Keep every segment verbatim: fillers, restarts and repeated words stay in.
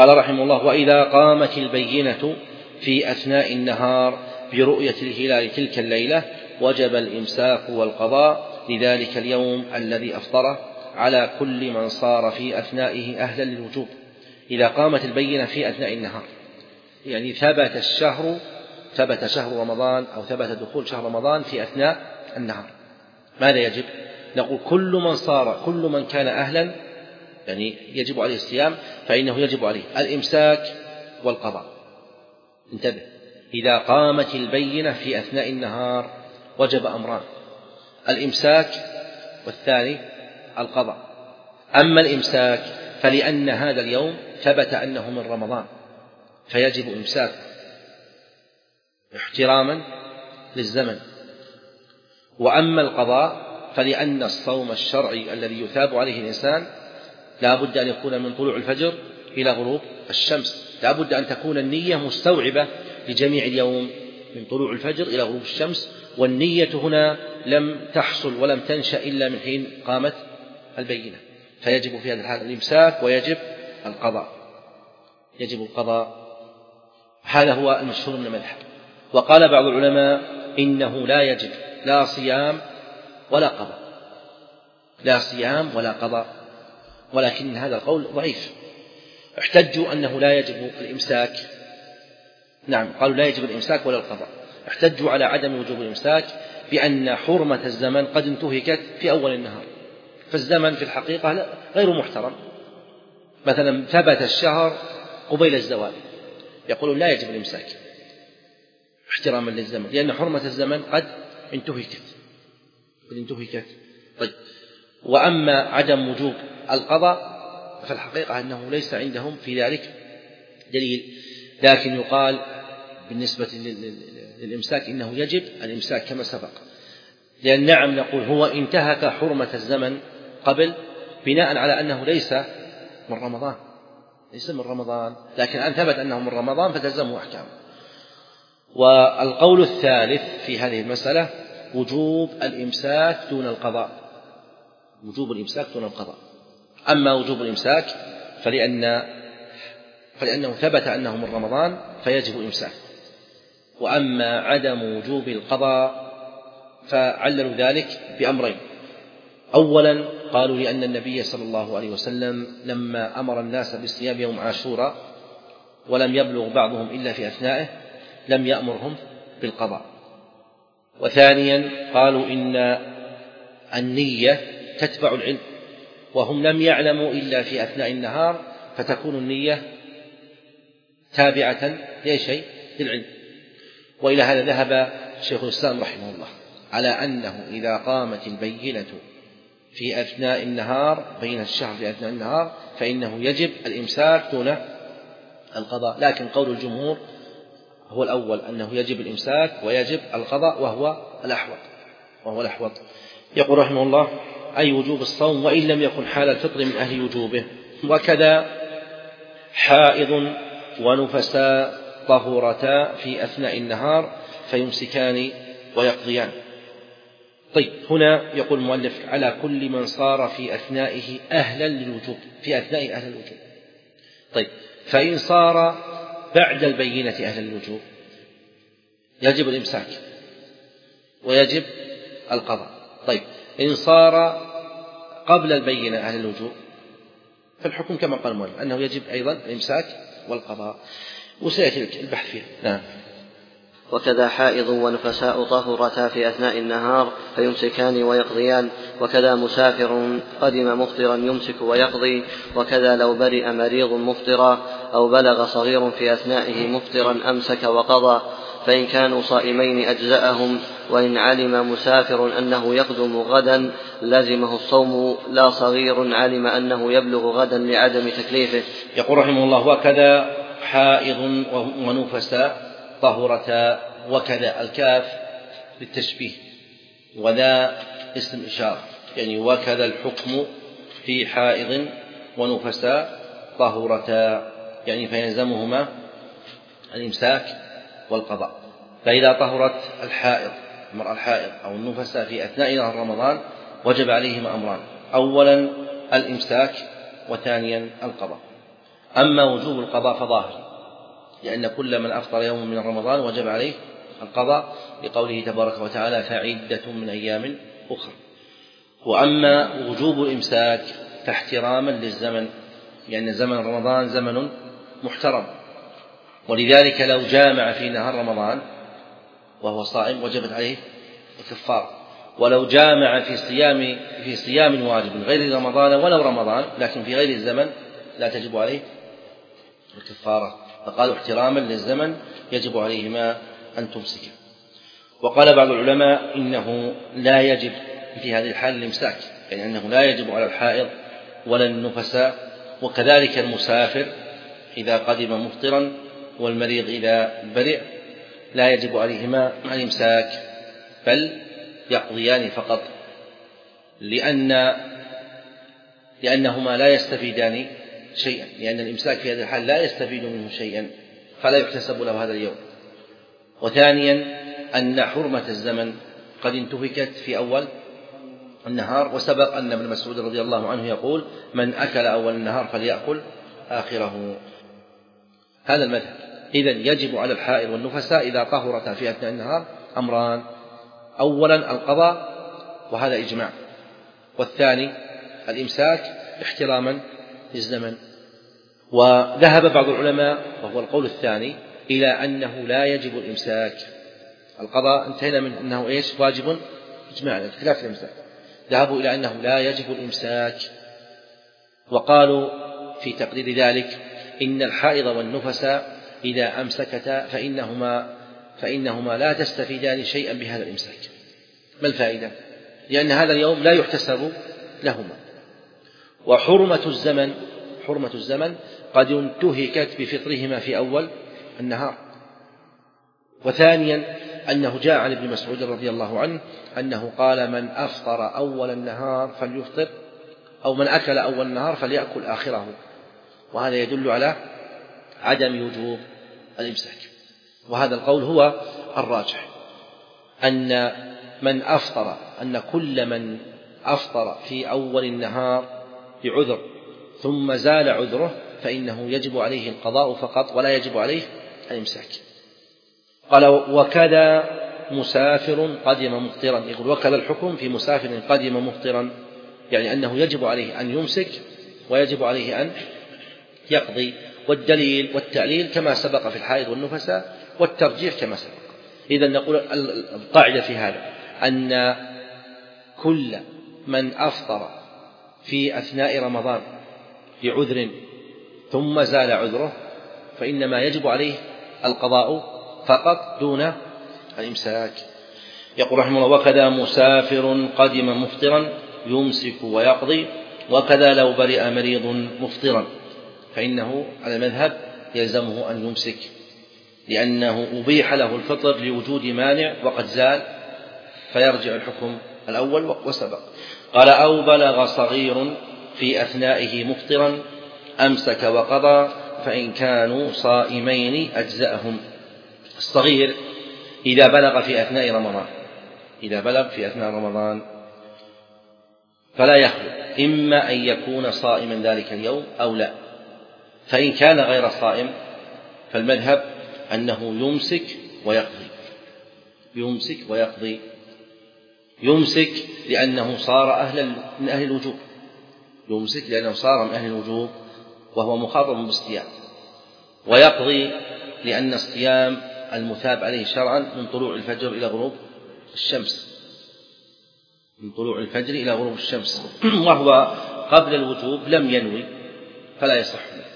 قال رحمه الله: وإذا قامت البينة في أثناء النهار برؤية الهلال تلك الليلة وجب الإمساك والقضاء لذلك اليوم الذي أفطره على كل من صار في أثنائه أهلا للوجوب. إذا قامت البينة في أثناء النهار، يعني ثبت الشهر ثبت شهر رمضان أو ثبت دخول شهر رمضان في أثناء النهار، ماذا يجب؟ نقول كل من صار كل من كان أهلا يعني يجب عليه الصيام، فإنه يجب عليه الإمساك والقضاء. انتبه، إذا قامت البينة في أثناء النهار وجب أمران: الإمساك والثاني القضاء. أما الإمساك فلأن هذا اليوم ثبت أنه من رمضان فيجب إمساكه احتراما للزمن. وأما القضاء فلأن الصوم الشرعي الذي يثاب عليه الإنسان لا بد أن يكون من طلوع الفجر إلى غروب الشمس، لا بد أن تكون النية مستوعبة لجميع اليوم من طلوع الفجر إلى غروب الشمس، والنية هنا لم تحصل ولم تنشأ إلا من حين قامت البينة، فيجب في هذا الحال الإمساك ويجب القضاء يجب القضاء هذا هو المشهور من المذهب. وقال بعض العلماء إنه لا يجب لا صيام ولا قضاء لا صيام ولا قضاء ولكن هذا القول ضعيف. احتجوا أنه لا يجب الإمساك، نعم قالوا لا يجب الإمساك ولا القضاء، احتجوا على عدم وجوب الإمساك بأن حرمة الزمن قد انتهكت في أول النهار، فالزمن في الحقيقة غير محترم. مثلا ثبت الشهر قبيل الزوال، يقولون لا يجب الإمساك احتراما للزمن لأن حرمة الزمن قد انتهكت قد انتهكت طيب. وأما عدم وجوب القضاء فالحقيقة أنه ليس عندهم في ذلك دليل، لكن يقال بالنسبة للإمساك إنه يجب الإمساك كما سبق، لأن نعم نقول هو انتهك حرمة الزمن قبل بناء على أنه ليس من رمضان ليس من رمضان لكن أن ثبت أنه من رمضان فتلزمه أحكام. والقول الثالث في هذه المسألة وجوب الإمساك دون القضاء وجوب الإمساك دون القضاء. أما وجوب الإمساك فلأن فلأنه ثبت أنه من رمضان فيجب الإمساك، وأما عدم وجوب القضاء فعللوا ذلك بأمرين: أولا قالوا لأن النبي صلى الله عليه وسلم لما أمر الناس بالصيام يوم عاشوراء ولم يبلغ بعضهم إلا في أثنائه لم يأمرهم بالقضاء. وثانيا قالوا إن النية تتبع العلم وهم لم يعلموا إلا في أثناء النهار فتكون النية تابعة لشيء للعلم. وإلى هذا ذهب شيخ الإسلام رحمه الله على أنه إذا قامت البينة في أثناء النهار بين الشهر في أثناء النهار فإنه يجب الإمساك دون القضاء، لكن قول الجمهور هو الأول أنه يجب الإمساك ويجب القضاء وهو الأحوط وهو الأحوط. يقول رحمه الله: أي وجوب الصوم وإن لم يكن حال الفطر من أهل وجوبه، وكذا حائض ونفساء طهورتا في أثناء النهار فيمسكان ويقضيان. طيب هنا يقول المؤلف على كل من صار في أثنائه أهلا للوجوب في أثناء أهل الوجوب. طيب فإن صار بعد البينة أهل الوجوب يجب الإمساك ويجب القضاء. طيب إن صار قبل البينة أهل الوجوب فالحكم كما قال المؤلف أنه يجب أيضا الإمساك والقضاء، وسيأتي البحث فيه. نعم. وكذا حائض ونفساء طهرتا في أثناء النهار فيمسكان ويقضيان، وكذا مسافر قدم مفطرا يمسك ويقضي، وكذا لو برئ مريض مفطرا أو بلغ صغير في أثنائه مفطرا أمسك وقضى، فإن كانوا صائمين أجزأهم، وإن علم مسافر أنه يقدم غدا لزمه الصوم لا صغير علم أنه يبلغ غدا لعدم تكليفه. يقول رحمه الله: وكذا حائض ونفساء طهرتا، وكذا الكاف للتشبيه وذا اسم إشارة، يعني وكذا الحكم في حائض ونفساء طهرتا، يعني فيلزمهما الإمساك والقضاء. فإذا طهرت الحائض المرأة الحائض أو النفساء في أثناء نهار رمضان وجب عليهما أمران: أولا الإمساك وثانيا القضاء. أما وجوب القضاء فظاهر، لأن كل من أفطر يوم من رمضان وجب عليه القضاء لقوله تبارك وتعالى فعدة من أيام أخرى. وأما وجوب الإمساك فاحتراما للزمن، لأن زمن رمضان زمن محترم، ولذلك لو جامع في نهار رمضان وهو صائم وجبت عليه الكفارة، ولو جامع في صيام في صيام واجب غير رمضان ولو رمضان لكن في غير الزمن لا تجب عليه الكفارة، فقالوا احتراما للزمن يجب عليهما أن تمسك. وقال بعض العلماء إنه لا يجب في هذه الحال الإمساك، يعني أنه لا يجب على الحائض ولا النفساء، وكذلك المسافر إذا قدم مفطرا والمريض إذا برئ لا يجب عليهما الإمساك، بل يقضيان فقط، لأن لأنهما لا يستفيدان شيئا، لأن الإمساك في هذه الحال لا يستفيد منه شيئا فلا يحتسب له هذا اليوم. وثانيا أن حرمة الزمن قد انتهكت في أول النهار، وسبق أن ابن مسعود رضي الله عنه يقول من أكل أول النهار فليأكل آخره. هذا المذهب. إذن يجب على الحائض والنفساء إذا طهرتا في أثناء النهار أمران: أولا القضاء وهذا إجماع، والثاني الإمساك احتراما للزمن. وذهب بعض العلماء وهو القول الثاني إلى أنه لا يجب الإمساك. القضاء انتهينا من أنه إيش واجب إجماعا خلاف الإمساك، ذهبوا إلى أنه لا يجب الإمساك، وقالوا في تقدير ذلك إن الحائض والنفساء إذا أمسكتا فإنهما فإنهما لا تستفيدان شيئا بهذا الإمساك. ما الفائدة؟ لأن هذا اليوم لا يحتسب لهما. وحرمة الزمن حرمة الزمن قد انتهكت بفطرهما في أول النهار. وثانيا أنه جاء عن ابن مسعود رضي الله عنه أنه قال من أفطر أول النهار فليفطر، أو من أكل أول النهار فليأكل آخره، وهذا يدل على عدم وجوب الإمساك. وهذا القول هو الراجح، أن من أفطر أن كل من أفطر في أول النهار بعذر ثم زال عذره فإنه يجب عليه القضاء فقط ولا يجب عليه الإمساك. قال وكذا مسافر قدم مفطرا، يقول وكذا الحكم في مسافر قدم مفطرا، يعني أنه يجب عليه أن يمسك ويجب عليه أن يقضي. والدليل والتعليل كما سبق في الحائض والنفساء، والترجيح كما سبق. إذن نقول القاعدة في هذا أن كل من أفطر في أثناء رمضان بعذر ثم زال عذره فإنما يجب عليه القضاء فقط دون الإمساك. يقول رحمه الله وكذا مسافر قدم مفطرا يمسك ويقضي، وكذا لو برئ مريض مفطرا فإنه على المذهب يلزمه أن يمسك، لأنه أبيح له الفطر لوجود مانع وقد زال فيرجع الحكم الأول وسبق. قال أو بلغ صغير في أثنائه مفطرا أمسك وقضى فإن كانوا صائمين أجزأهم. الصغير إذا بلغ في أثناء رمضان إذا بلغ في أثناء رمضان فلا يخلو إما أن يكون صائما ذلك اليوم أو لا، فإن كان غير صائم فالمذهب أنه يمسك ويقضي يمسك ويقضي يمسك لأنه صار أهل من أهل الوجوب يمسك لأنه صار من أهل الوجوب وهو مخاطب بالصيام، ويقضي لأن الصيام المثاب عليه شرعا من طلوع الفجر إلى غروب الشمس من طلوع الفجر إلى غروب الشمس وهو قبل الوجوب لم ينوي فلا يصح.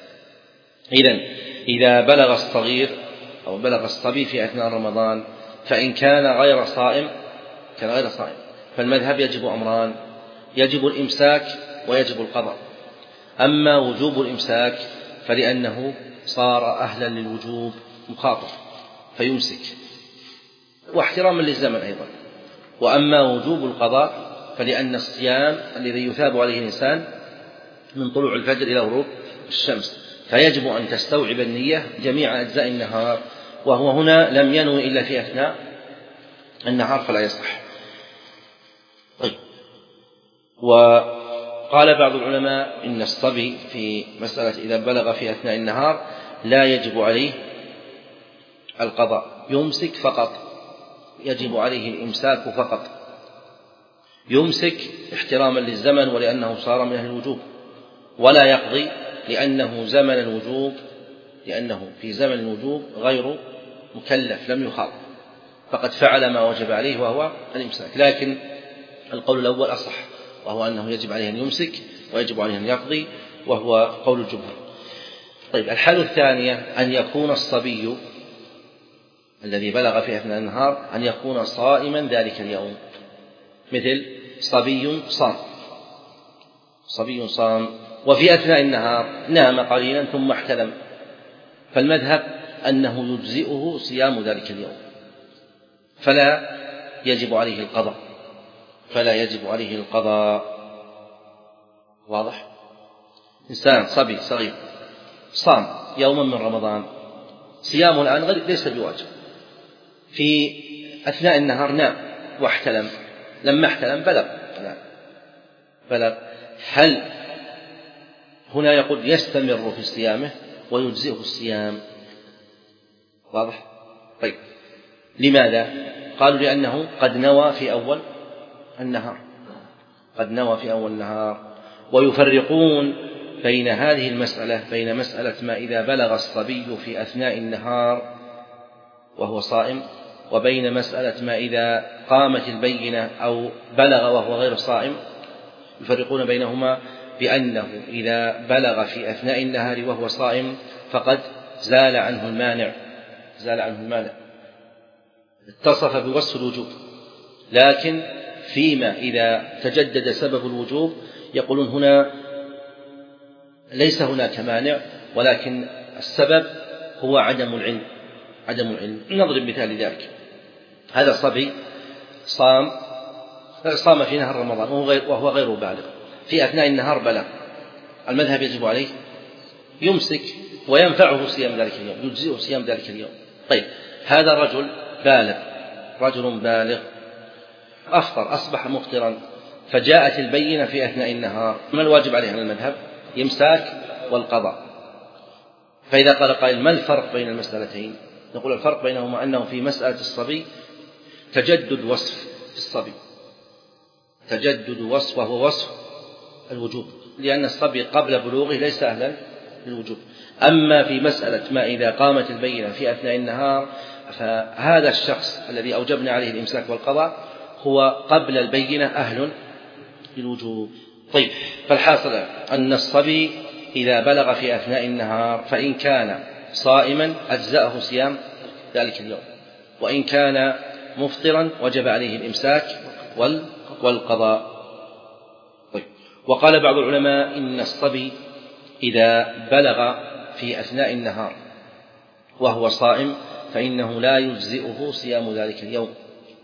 إذن إذا بلغ الصغير أو بلغ الصبي في أثناء رمضان فإن كان غير صائم كان غير صائم فالمذهب يجب أمران: يجب الإمساك ويجب القضاء. أما وجوب الإمساك فلأنه صار أهلا للوجوب مخاطب فيمسك واحتراما للزمن أيضا. وأما وجوب القضاء فلأن الصيام الذي يثاب عليه الإنسان من طلوع الفجر إلى غروب الشمس فيجب أن تستوعب النية جميع أجزاء النهار، وهو هنا لم ينوي إلا في أثناء النهار فلا يصح. طيب. قال بعض العلماء إن الصبي في مسألة إذا بلغ في أثناء النهار لا يجب عليه القضاء، يمسك فقط، يجب عليه الإمساك فقط، يمسك احتراما للزمن ولأنه صار من أهل الوجوب، ولا يقضي لأنه زمن الوجوب، لأنه في زمن الوجوب غير مكلف لم يخاطب، فقد فعل ما وجب عليه وهو الإمساك. لكن القول الأول أصح، وهو أنه يجب عليه أن يمسك ويجب عليه أن يقضي، وهو قول الجمهور. طيب، الحالة الثانية أن يكون الصبي الذي بلغ في أثناء النهار أن يكون صائما ذلك اليوم، مثل صبي صام صبي صام وفي أثناء النهار نام قليلا ثم احتلم، فالمذهب أنه يجزئه صيام ذلك اليوم، فلا يجب عليه القضاء فلا يجب عليه القضاء واضح؟ إنسان صبي صغير صام يوما من رمضان، صيامه الآن ليس بواجب، في أثناء النهار نام واحتلم، لما احتلم بلغ بلغ هل هنا يقول يستمر في صيامه ويجزئه الصيام؟ واضح؟ طيب، لماذا؟ قالوا لأنه قد نوى في أول النهار قد نوى في أول النهار ويفرقون بين هذه المسألة بين مسألة ما إذا بلغ الصبي في أثناء النهار وهو صائم، وبين مسألة ما إذا قامت البينة أو بلغ وهو غير صائم، يفرقون بينهما بأنه إذا بلغ في أثناء النهار وهو صائم فقد زال عنه المانع زال عنه المانع اتصف بوصف الوجوب، لكن فيما إذا تجدد سبب الوجوب يقولون هنا ليس هناك مانع، ولكن السبب هو عدم العلم عدم العلم. نضرب مثال لذلك، هذا صبي صام صام في نهار رمضان وهو غير بالغ، في أثناء النهار بلغ، المذهب يجب عليه يمسك وينفعه صيام ذلك اليوم، يجزئه صيام ذلك اليوم. طيب، هذا رجل بالغ رجل بالغ أفطر أصبح مفطرا، فجاءت البينة في أثناء النهار، ما الواجب عليه على المذهب؟ يمساك والقضاء. فإذا قال قائل ما الفرق بين المسألتين؟ نقول الفرق بينهما أنه في مسألة الصبي تجدد وصف في الصبي تجدد وصف وهو وصف الوجوب، لأن الصبي قبل بلوغه ليس أهلا للوجوب. أما في مسألة ما إذا قامت البينة في أثناء النهار فهذا الشخص الذي أوجبنا عليه الإمساك والقضاء هو قبل البينة أهل للوجوب. طيب، فالحاصل أن الصبي إذا بلغ في أثناء النهار فإن كان صائما أجزأه صيام ذلك اليوم، وإن كان مفطرا وجب عليه الإمساك والقضاء. طيب، وقال بعض العلماء إن الصبي إذا بلغ في أثناء النهار وهو صائم فإنه لا يجزئه صيام ذلك اليوم،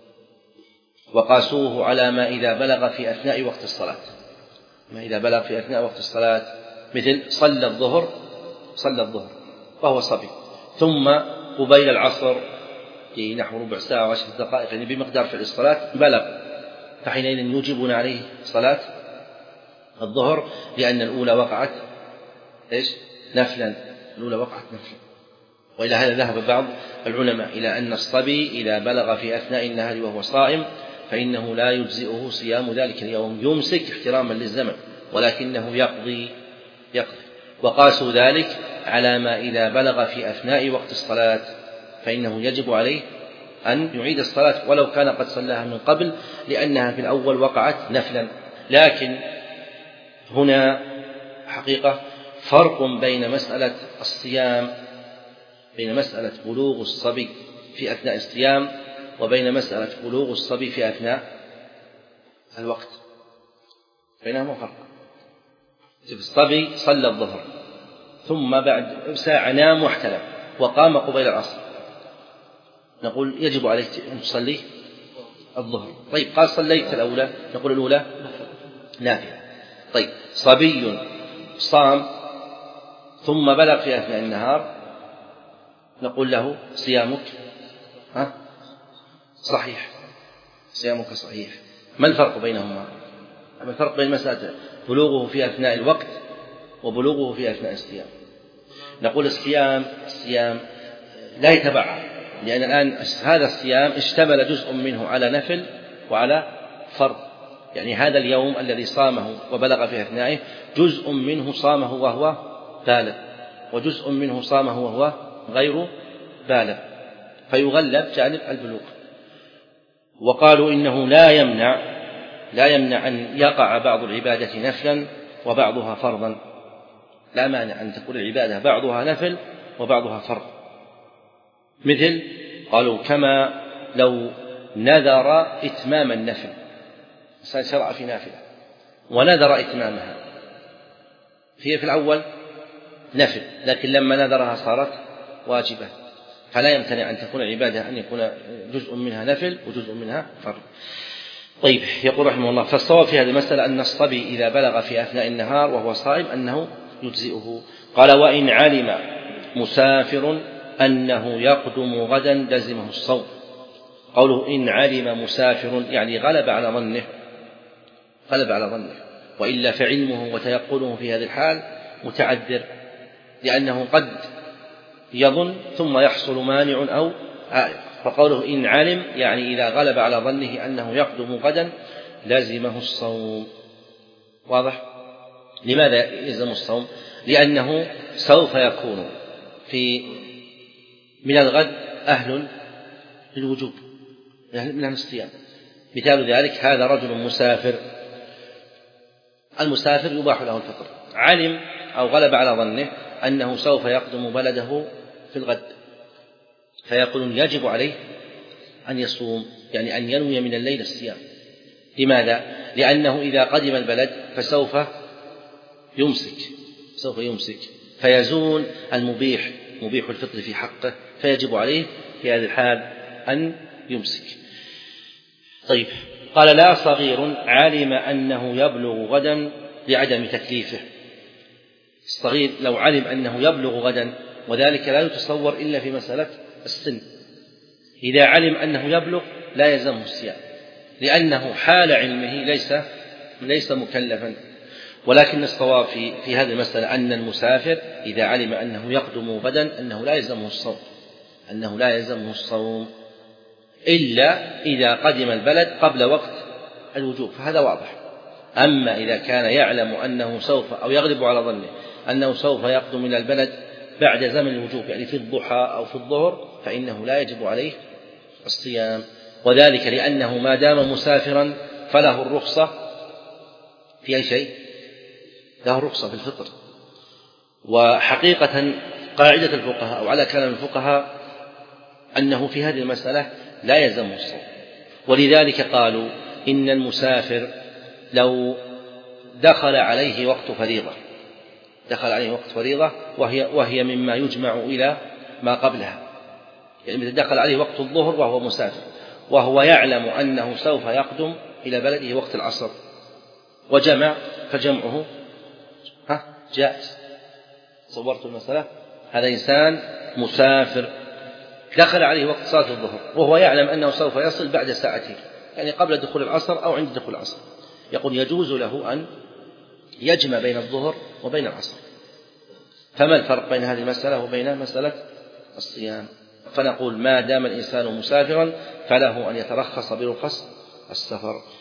وقاسوه على ما إذا بلغ في أثناء وقت الصلاة ما إذا بلغ في أثناء وقت الصلاة، مثل صلى الظهر صلى الظهر وهو صبي، ثم قبيل العصر في نحو ربع ساعة وعشر دقائق يعني بمقدار فعل الصلاة بلغ، فحينئذ يوجبون عليه صلاة الظهر، لأن الأولى وقعت إيش؟ نفلا الأولى وقعت نفلا. وإلى هذا ذهب بعض العلماء إلى أن الصبي إذا بلغ في أثناء النهار وهو صائم فإنه لا يجزئه صيام ذلك اليوم، يمسك احتراما للزمن ولكنه يقضي يقضي وقاسوا ذلك على ما إذا بلغ في أثناء وقت الصلاة فإنه يجب عليه أن يعيد الصلاة ولو كان قد صلاها من قبل، لأنها في الأول وقعت نفلا. لكن هنا حقيقة فرق بين مسألة الصيام بين مسألة بلوغ الصبي في أثناء الصيام وبين مسألة بلوغ الصبي في أثناء الوقت، بينهما فرق. الصبي صلى الظهر ثم بعد ساعة نام واحتلم وقام قبيل العصر، نقول يجب عليك أن تصلي الظهر. طيب، قال صليت الأولى، نقول الأولى نافلة. طيب، صبي صام ثم بلغ في أثناء النهار، نقول له صيامك ها صحيح صيامك صحيح. ما الفرق بينهما؟ الفرق بين مسألة بلوغه في أثناء الوقت وبلوغه في أثناء الصيام. نقول الصيام الصيام لا يتبعها، لأن الآن هذا الصيام اشتمل جزء منه على نفل وعلى فرض، يعني هذا اليوم الذي صامه وبلغ في أثنائه جزء منه صامه وهو بالغ، وجزء منه صامه وهو غير بالغ، فيغلب جانب البلوغ. وقالوا إنه لا يمنع لا يمنع أن يقع بعض العبادة نفلا وبعضها فرضا، لا مانع أن تكون العبادة بعضها نفل وبعضها فرض. مثل قالوا كما لو نذر إتمام النفل، إنسان شرع في نافلة ونذر إتمامها، هي في الأول نفل لكن لما نذرها صارت واجبة، فلا يمتنع أن تكون العبادة أن يكون جزء منها نفل وجزء منها فرض. طيب، يقول رحمه الله: فالصواب في هذه المسألة أن الصبي إذا بلغ في أثناء النهار وهو صائم أنه يجزئه. قال: وإن علم مسافر أنه يقدم غدا لزمه الصوم. قوله إن علم مسافر يعني غلب على ظنه غلب على ظنه وإلا فعلمه وتيقنه في هذه الحال متعذر، لأنه قد يظن ثم يحصل مانع أو عائق. فقوله إن علم يعني إذا غلب على ظنه أنه يقدم غدا لازمه الصوم. واضح؟ لماذا يلزم الصوم؟ لأنه سوف يكون في من الغد أهل للوجوب، من الصيام. مثال ذلك: هذا رجل مسافر، المسافر يباح له الفطر، علم أو غلب على ظنه أنه سوف يقدم بلده في الغد، فيقول يجب عليه أن يصوم، يعني أن ينوي من الليل الصيام. لماذا؟ لأنه إذا قدم البلد فسوف يمسك سوف يمسك فيزول المبيح مبيح الفطر في حقه، فيجب عليه في هذه الحال أن يمسك. طيب، قال: لا صغير علم أنه يبلغ غدا لعدم تكليفه. الصغير لو علم أنه يبلغ غدا، وذلك لا يتصور إلا في مسألة السن، إذا علم أنه يبلغ لا يلزمه الصيام، لأنه حال علمه ليس ليس مكلفا. ولكن الصواب في, في هذه المسألة أن المسافر إذا علم أنه يقدم غدا أنه لا يلزمه الصوم أنه لا يلزمه الصوم إلا إذا قدم البلد قبل وقت الوجوب، فهذا واضح. أما إذا كان يعلم أنه سوف أو يغلب على ظنه أنه سوف يقدم إلى البلد بعد زمن الوجوب، يعني في الضحى أو في الظهر، فإنه لا يجب عليه الصيام، وذلك لأنه ما دام مسافرا فله الرخصة في أي شيء، له الرخصة في الفطر. وحقيقة قاعدة الفقهاء أو على كلام الفقهاء أنه في هذه المسألة لا يلزمه الصوم، ولذلك قالوا إن المسافر لو دخل عليه وقت فريضة دخل عليه وقت فريضة وهي, وهي مما يجمع إلى ما قبلها، يعني إذا دخل عليه وقت الظهر وهو مسافر وهو يعلم أنه سوف يقدم إلى بلده وقت العصر وجمع، فجمعه ها جائز. صورت المسألة؟ هذا إنسان مسافر دخل عليه وقت صلاة الظهر وهو يعلم أنه سوف يصل بعد ساعتين، يعني قبل دخول العصر أو عند دخول العصر، يقول يجوز له أن يجمع بين الظهر وبين العصر. فما الفرق بين هذه المسألة وبين مسألة الصيام؟ فنقول ما دام الإنسان مسافرا فله أن يترخص برخص السفر.